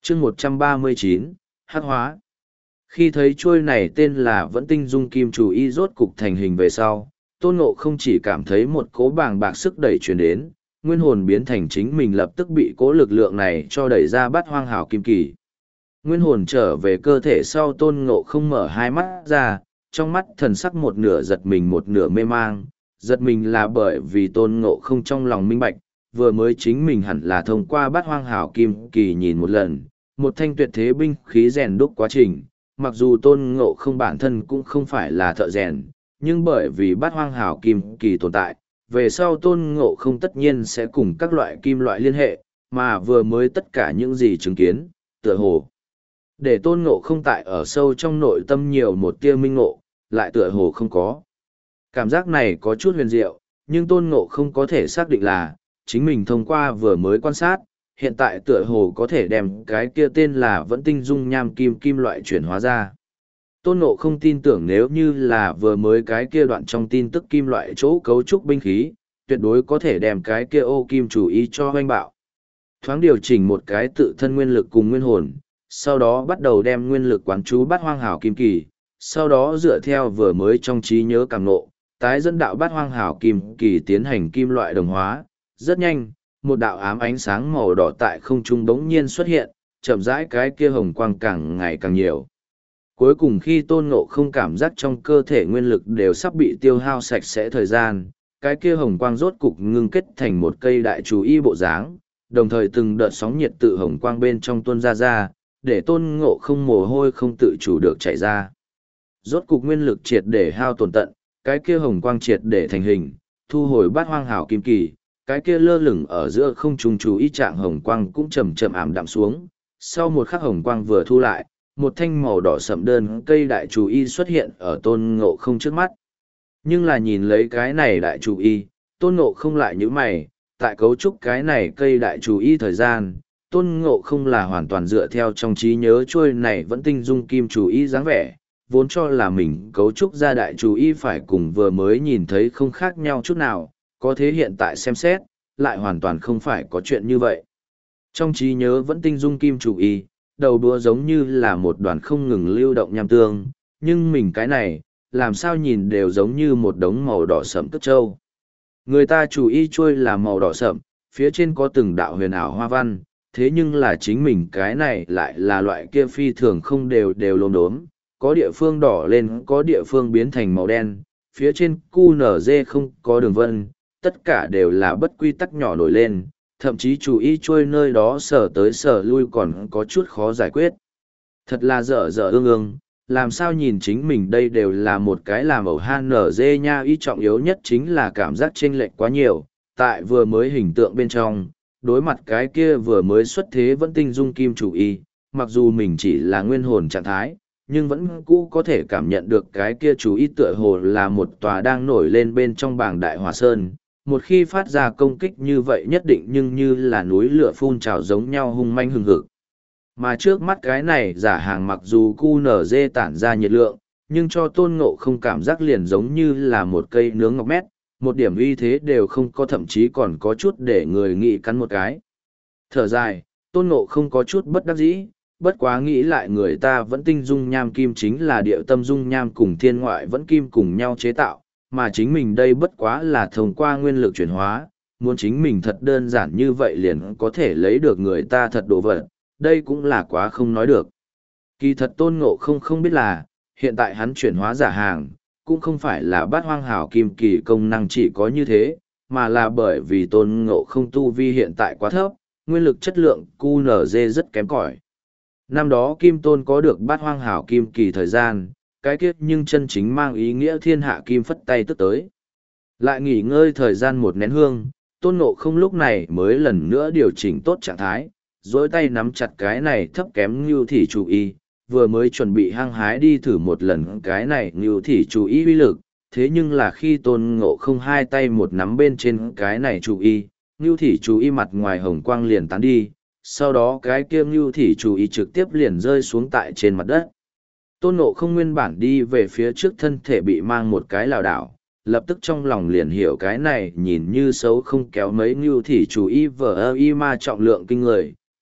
chương 139, hắc hóa. Khi thấy chuôi này tên là Vẫn Tinh Dung Kim Chủ Y rốt cục thành hình về sau, Tôn Ngộ không chỉ cảm thấy một cỗ bàng bạc sức đẩy truyền đến, nguyên hồn biến thành chính mình lập tức bị cỗ lực lượng này cho đẩy ra Bát Hoang Hảo Kim Kỳ. Nguyên hồn trở về cơ thể sau, Tôn Ngộ không mở hai mắt ra, trong mắt thần sắc một nửa giật mình một nửa mê mang. Giật mình là bởi vì Tôn Ngộ không trong lòng minh bạch, vừa mới chính mình hẳn là thông qua Bát Hoang Hảo Kim Kỳ nhìn một lần, một thanh tuyệt thế binh khí rèn đúc quá trình. Mặc dù Tôn Ngộ không bản thân cũng không phải là thợ rèn, nhưng bởi vì Bát Hoang Hảo Kim Kỳ tồn tại, về sau Tôn Ngộ không tất nhiên sẽ cùng các loại kim loại liên hệ, mà vừa mới tất cả những gì chứng kiến, tựa hồ để Tôn Ngộ không tại ở sâu trong nội tâm nhiều một tia minh ngộ, lại tựa hồ không có. Cảm giác này có chút huyền diệu, nhưng Tôn Ngộ không có thể xác định là, chính mình thông qua vừa mới quan sát, hiện tại tựa hồ có thể đem cái kia tên là Vẫn Tinh Dung Nham kim loại chuyển hóa ra. Tôn Ngộ không tin tưởng nếu như là vừa mới cái kia đoạn trong tin tức kim loại chỗ cấu trúc binh khí, tuyệt đối có thể đem cái kia ô kim chủ ý cho hoanh bạo. Thoáng điều chỉnh một cái tự thân nguyên lực cùng nguyên hồn, sau đó bắt đầu đem nguyên lực quán chú Bát Hoang Hảo Kim Kỳ, sau đó dựa theo vừa mới trong trí nhớ cảm ngộ, tái dẫn đạo Bát Hoang Hảo Kim Kỳ tiến hành kim loại đồng hóa. Rất nhanh, một đạo ám ánh sáng màu đỏ tại không trung bỗng nhiên xuất hiện, chậm rãi cái kia hồng quang càng ngày càng nhiều. Cuối cùng khi Tôn Ngộ không cảm giác trong cơ thể nguyên lực đều sắp bị tiêu hao sạch sẽ thời gian, cái kia hồng quang rốt cục ngưng kết thành một cây đại chú y bộ dáng, đồng thời từng đợt sóng nhiệt tự hồng quang bên trong tuôn ra, để Tôn Ngộ không mồ hôi không tự chủ được chảy ra. Rốt cục nguyên lực triệt để hao tổn tận, cái kia hồng quang triệt để thành hình, thu hồi Bát Hoang Hảo Kim Kỳ, cái kia lơ lửng ở giữa không trung chú ý trạng hồng quang cũng chậm chậm ảm đạm xuống. Sau một khắc hồng quang vừa thu lại, một thanh màu đỏ sậm đơn cây đại chú y xuất hiện ở Tôn Ngộ không trước mắt. Nhưng là nhìn lấy cái này đại chú y, Tôn Ngộ không lại nhíu mày, tại cấu trúc cái này cây đại chú y thời gian, Tôn Ngộ không là hoàn toàn dựa theo trong trí nhớ trôi này Vẫn Tinh Dung Kim chú y dáng vẻ, vốn cho là mình cấu trúc ra đại chú y phải cùng vừa mới nhìn thấy không khác nhau chút nào, có thế hiện tại xem xét, lại hoàn toàn không phải có chuyện như vậy. Trong trí nhớ Vẫn Tinh Dung Kim chú y, đầu đũa giống như là một đoàn không ngừng lưu động nham tương, nhưng mình cái này, làm sao nhìn đều giống như một đống màu đỏ sẫm cất trâu. Người ta chú y trôi là màu đỏ sẫm, phía trên có từng đạo huyền ảo hoa văn, thế nhưng là chính mình cái này lại là loại kia phi thường không đều lốm đốm, có địa phương đỏ lên, có địa phương biến thành màu đen, phía trên QNZ không có đường vân, tất cả đều là bất quy tắc nhỏ nổi lên, thậm chí chú ý trôi nơi đó sở tới sở lui còn có chút khó giải quyết. Thật là dở dở ương, làm sao nhìn chính mình đây đều là một cái làm ẩu HNZ nha. Ý trọng yếu nhất chính là cảm giác chênh lệch quá nhiều, tại vừa mới hình tượng bên trong, đối mặt cái kia vừa mới xuất thế Vẫn Tinh Dung Kim chủ y, mặc dù mình chỉ là nguyên hồn trạng thái, nhưng vẫn cũ có thể cảm nhận được cái kia chú ý tựa hồ là một tòa đang nổi lên bên trong bảng đại hòa sơn. Một khi phát ra công kích như vậy nhất định nhưng như là núi lửa phun trào giống nhau hung manh hừng hực. Mà trước mắt cái này giả hàng mặc dù QNZ tản ra nhiệt lượng, nhưng cho Tôn Ngộ không cảm giác liền giống như là một cây nướng ngọc mét, một điểm uy thế đều không có, thậm chí còn có chút để người nghĩ cắn một cái. Thở dài, Tôn Ngộ không có chút bất đắc dĩ, bất quá nghĩ lại người ta Vẫn Tinh Dung Nham kim chính là điệu tâm dung nham cùng thiên ngoại vẫn kim cùng nhau chế tạo, mà chính mình đây bất quá là thông qua nguyên lực chuyển hóa, muốn chính mình thật đơn giản như vậy liền có thể lấy được người ta thật đồ vật, đây cũng là quá không nói được. Kỳ thật Tôn Ngộ không biết là, hiện tại hắn chuyển hóa giả hàng, cũng không phải là Bát Hoang Hảo Kim Kỳ công năng chỉ có như thế, mà là bởi vì Tôn Ngộ không tu vi hiện tại quá thấp, nguyên lực chất lượng QNZ rất kém cỏi. Năm đó Kim Tôn có được Bát Hoang Hảo Kim Kỳ thời gian, cái kiết nhưng chân chính mang ý nghĩa thiên hạ kim phất tay tức tới. Lại nghỉ ngơi thời gian một nén hương, Tôn Ngộ không lúc này mới lần nữa điều chỉnh tốt trạng thái, dối tay nắm chặt cái này thấp kém Ngưu Thị Chủ Y, vừa mới chuẩn bị hăng hái đi thử một lần cái này Ngưu Thị Chủ Y uy lực, thế nhưng là khi Tôn Ngộ không hai tay một nắm bên trên cái này Chủ Y, Ngưu Thị Chủ Y mặt ngoài hồng quang liền tán đi, sau đó cái kia Ngưu Thị Chủ Y trực tiếp liền rơi xuống tại trên mặt đất. Tôn Ngộ không nguyên bản đi về phía trước thân thể bị mang một cái lảo đảo, lập tức trong lòng liền hiểu cái này nhìn như xấu không kéo mấy Ngưu Thị Chủ Y vờ ơ y ma trọng lượng kinh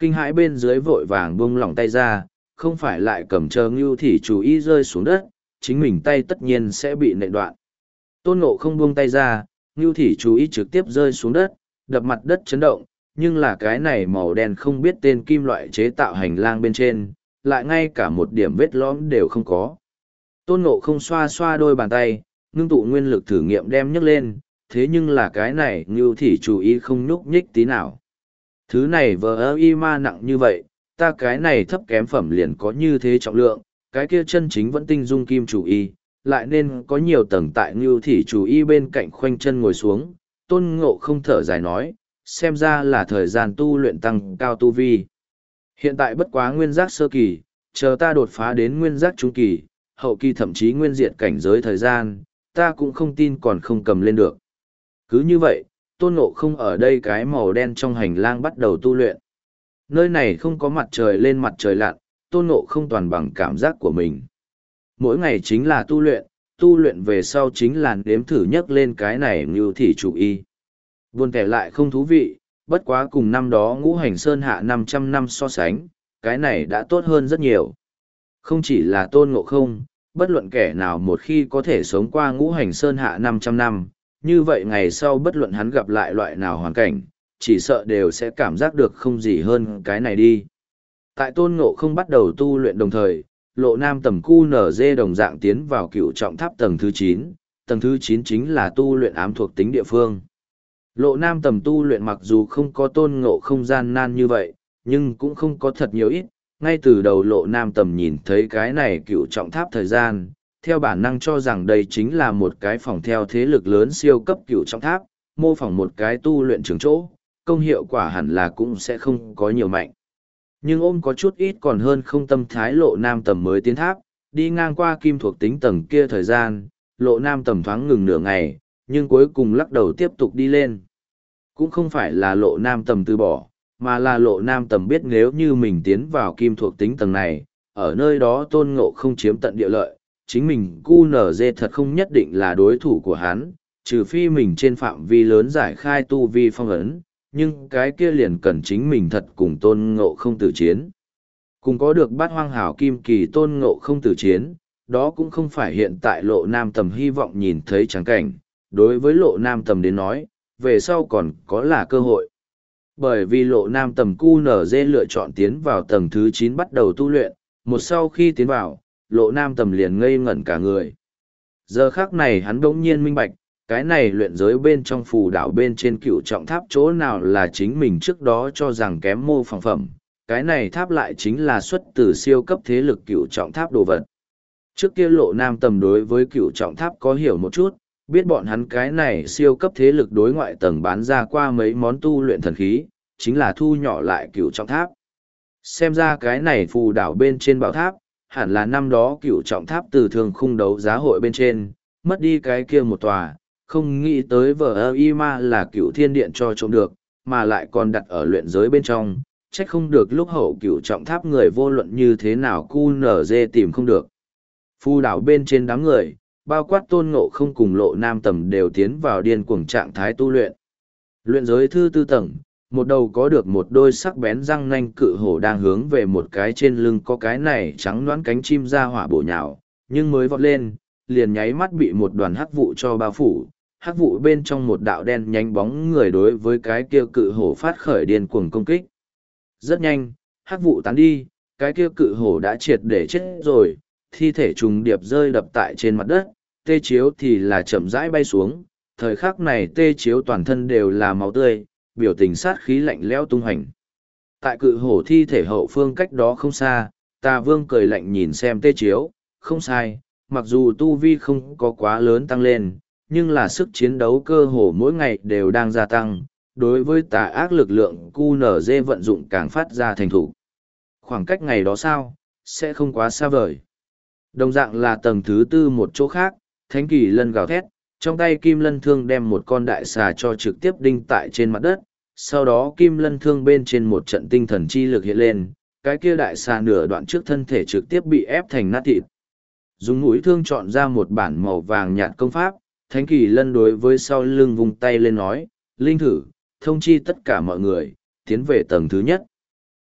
kinh hãi bên dưới vội vàng buông lỏng tay ra, không phải lại cầm chờ Ngưu Thị Chú Ý rơi xuống đất, chính mình tay tất nhiên sẽ bị nện đoạn. Tôn Ngộ không buông tay ra, Ngưu Thị Chú Ý trực tiếp rơi xuống đất, đập mặt đất chấn động, nhưng là cái này màu đen không biết tên kim loại chế tạo hành lang bên trên, lại ngay cả một điểm vết lõm đều không có. Tôn Ngộ không xoa xoa đôi bàn tay, ngưng tụ nguyên lực thử nghiệm đem nhấc lên, thế nhưng là cái này Ngưu Thị Chú Ý không nhúc nhích tí nào. Thứ này vờ y ma nặng như vậy, ta cái này thấp kém phẩm liền có như thế trọng lượng, cái kia chân chính vẫn tinh dung kim chủ y, lại nên có nhiều tầng tại Ngưu Thị Chủ y bên cạnh khoanh chân ngồi xuống. Tôn Ngộ không thở dài nói, xem ra là thời gian tu luyện tăng cao tu vi. Hiện tại bất quá nguyên giác sơ kỳ, chờ ta đột phá đến nguyên giác trung kỳ, hậu kỳ thậm chí nguyên diệt cảnh giới thời gian, ta cũng không tin còn không cầm lên được. Cứ như vậy, Tôn Ngộ không ở đây cái màu đen trong hành lang bắt đầu tu luyện. Nơi này không có mặt trời lên mặt trời lặn, Tôn Ngộ không toàn bằng cảm giác của mình. Mỗi ngày chính là tu luyện về sau chính là nếm thử nhấc lên cái này Ngưu Thị Chủ y. Buồn kể lại không thú vị, bất quá cùng năm đó Ngũ Hành Sơn hạ 500 năm so sánh, cái này đã tốt hơn rất nhiều. Không chỉ là Tôn Ngộ không, bất luận kẻ nào một khi có thể sống qua Ngũ Hành Sơn hạ 500 năm, như vậy ngày sau bất luận hắn gặp lại loại nào hoàn cảnh, chỉ sợ đều sẽ cảm giác được không gì hơn cái này đi. Tại Tôn Ngộ không bắt đầu tu luyện đồng thời, Lộ Nam Tầm QNZ đồng dạng tiến vào cựu trọng tháp tầng thứ 9, tầng thứ 9 chính là tu luyện ám thuộc tính địa phương. Lộ Nam Tầm tu luyện mặc dù không có Tôn Ngộ không gian nan như vậy, nhưng cũng không có thật nhiều ít, ngay từ đầu Lộ Nam Tầm nhìn thấy cái này cựu trọng tháp thời gian, theo bản năng cho rằng đây chính là một cái phòng theo thế lực lớn siêu cấp cựu trọng tháp, mô phỏng một cái tu luyện trường chỗ, công hiệu quả hẳn là cũng sẽ không có nhiều mạnh. Nhưng ôm có chút ít còn hơn không tâm thái Lộ Nam Tầm mới tiến tháp, đi ngang qua kim thuộc tính tầng kia thời gian, Lộ Nam Tầm thoáng ngừng nửa ngày, nhưng cuối cùng lắc đầu tiếp tục đi lên. Cũng không phải là Lộ Nam Tầm từ bỏ, mà là Lộ Nam Tầm biết nếu như mình tiến vào kim thuộc tính tầng này, ở nơi đó Tôn Ngộ không chiếm tận địa lợi, chính mình QNZ thật không nhất định là đối thủ của hắn, trừ phi mình trên phạm vi lớn giải khai tu vi phong ấn, nhưng cái kia liền cần chính mình thật cùng Tôn Ngộ không tử chiến. Cùng có được Bát Hoang Hảo Kim Kỳ Tôn Ngộ không tử chiến, đó cũng không phải hiện tại Lộ Nam Tầm hy vọng nhìn thấy trắng cảnh, đối với Lộ Nam Tầm đến nói, về sau còn có là cơ hội. Bởi vì Lộ Nam Tầm QNZ lựa chọn tiến vào tầng thứ 9 bắt đầu tu luyện, một sau khi tiến vào, Lộ Nam Tầm liền ngây ngẩn cả người. Giờ khắc này hắn đống nhiên minh bạch, cái này luyện giới bên trong phù đảo bên trên cựu trọng tháp chỗ nào là chính mình trước đó cho rằng kém mô phẳng phẩm, cái này tháp lại chính là xuất từ siêu cấp thế lực cựu trọng tháp đồ vật. Trước kia Lộ Nam Tầm đối với cựu trọng tháp có hiểu một chút, biết bọn hắn cái này siêu cấp thế lực đối ngoại tầng bán ra qua mấy món tu luyện thần khí, chính là thu nhỏ lại cựu trọng tháp. Xem ra cái này phù đảo bên trên bảo tháp, hẳn là năm đó cựu trọng tháp từ thường khung đấu giá hội bên trên, mất đi cái kia một tòa, không nghĩ tới vờ y ma là cựu thiên điện cho trộm được, mà lại còn đặt ở luyện giới bên trong, trách không được lúc hậu cựu trọng tháp người vô luận như thế nào QNZ tìm không được. Phù đảo bên trên đám người, bao quát Tôn Ngộ không cùng Lộ Nam Tầm đều tiến vào điên cuồng trạng thái tu luyện. Luyện giới thứ 4 tầng, một đầu có được một đôi sắc bén răng nanh cự hổ đang hướng về một cái trên lưng có cái này trắng đoán cánh chim ra hỏa bổ nhào, nhưng mới vọt lên, liền nháy mắt bị một đoàn hắc vụ cho bao phủ. Hắc vụ bên trong một đạo đen nhanh bóng người đối với cái kia cự hổ phát khởi điên cuồng công kích. Rất nhanh, hắc vụ tán đi, cái kia cự hổ đã triệt để chết rồi, thi thể trùng điệp rơi đập tại trên mặt đất, tê chiếu thì là chậm rãi bay xuống, thời khắc này tê chiếu toàn thân đều là máu tươi, biểu tình sát khí lạnh lẽo tung hành. Tại cự hổ thi thể hậu phương cách đó không xa, Tà Vương cười lạnh nhìn xem tê chiếu, không sai, mặc dù tu vi không có quá lớn tăng lên, nhưng là sức chiến đấu cơ hồ mỗi ngày đều đang gia tăng, đối với tà ác lực lượng QNZ vận dụng càng phát ra thành thủ. Khoảng cách ngày đó sao, sẽ không quá xa vời. Đồng dạng là tầng thứ 4 một chỗ khác, Thánh Kỳ Lân gào thét, trong tay Kim Lân Thương đem một con đại xà cho trực tiếp đinh tại trên mặt đất, sau đó Kim Lân Thương bên trên một trận tinh thần chi lực hiện lên, cái kia đại xà nửa đoạn trước thân thể trực tiếp bị ép thành nát thịt. Dùng mũi thương chọn ra một bản màu vàng nhạt công pháp, Thánh Kỳ Lân đối với sau lưng vung tay lên nói, Linh thử, thông chi tất cả mọi người, tiến về tầng thứ nhất.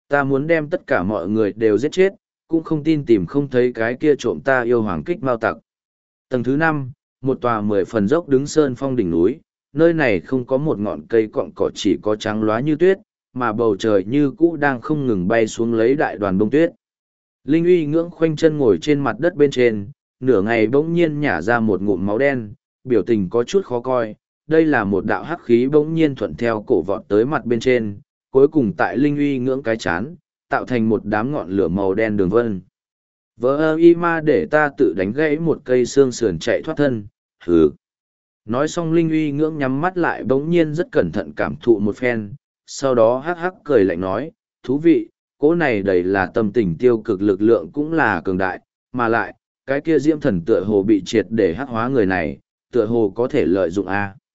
Ta muốn đem tất cả mọi người đều giết chết, cũng không tin tìm không thấy cái kia trộm ta yêu hoàng kích mao tặc. Tầng thứ 5, một tòa 10 phần dốc đứng sơn phong đỉnh núi, nơi này không có một ngọn cây cọn cỏ, chỉ có trắng loá như tuyết, mà bầu trời như cũ đang không ngừng bay xuống lấy đại đoàn bông tuyết. Linh uy ngưỡng khoanh chân ngồi trên mặt đất bên trên, nửa ngày bỗng nhiên nhả ra một ngụm máu đen, biểu tình có chút khó coi. Đây là một đạo hắc khí bỗng nhiên thuận theo cổ vọt tới mặt bên trên, cuối cùng tại Linh uy ngưỡng cái chán, tạo thành một đám ngọn lửa màu đen đường vân. Vỡ ơ y ma để ta tự đánh gãy một cây xương sườn chạy thoát thân, hừ. Nói xong Linh uy ngưỡng nhắm mắt lại bỗng nhiên rất cẩn thận cảm thụ một phen, sau đó hắc hắc cười lạnh nói, thú vị, cỗ này đầy là tâm tình tiêu cực, lực lượng cũng là cường đại, mà lại, cái kia diễm thần tựa hồ bị triệt để hắc hóa người này, tựa hồ có thể lợi dụng A.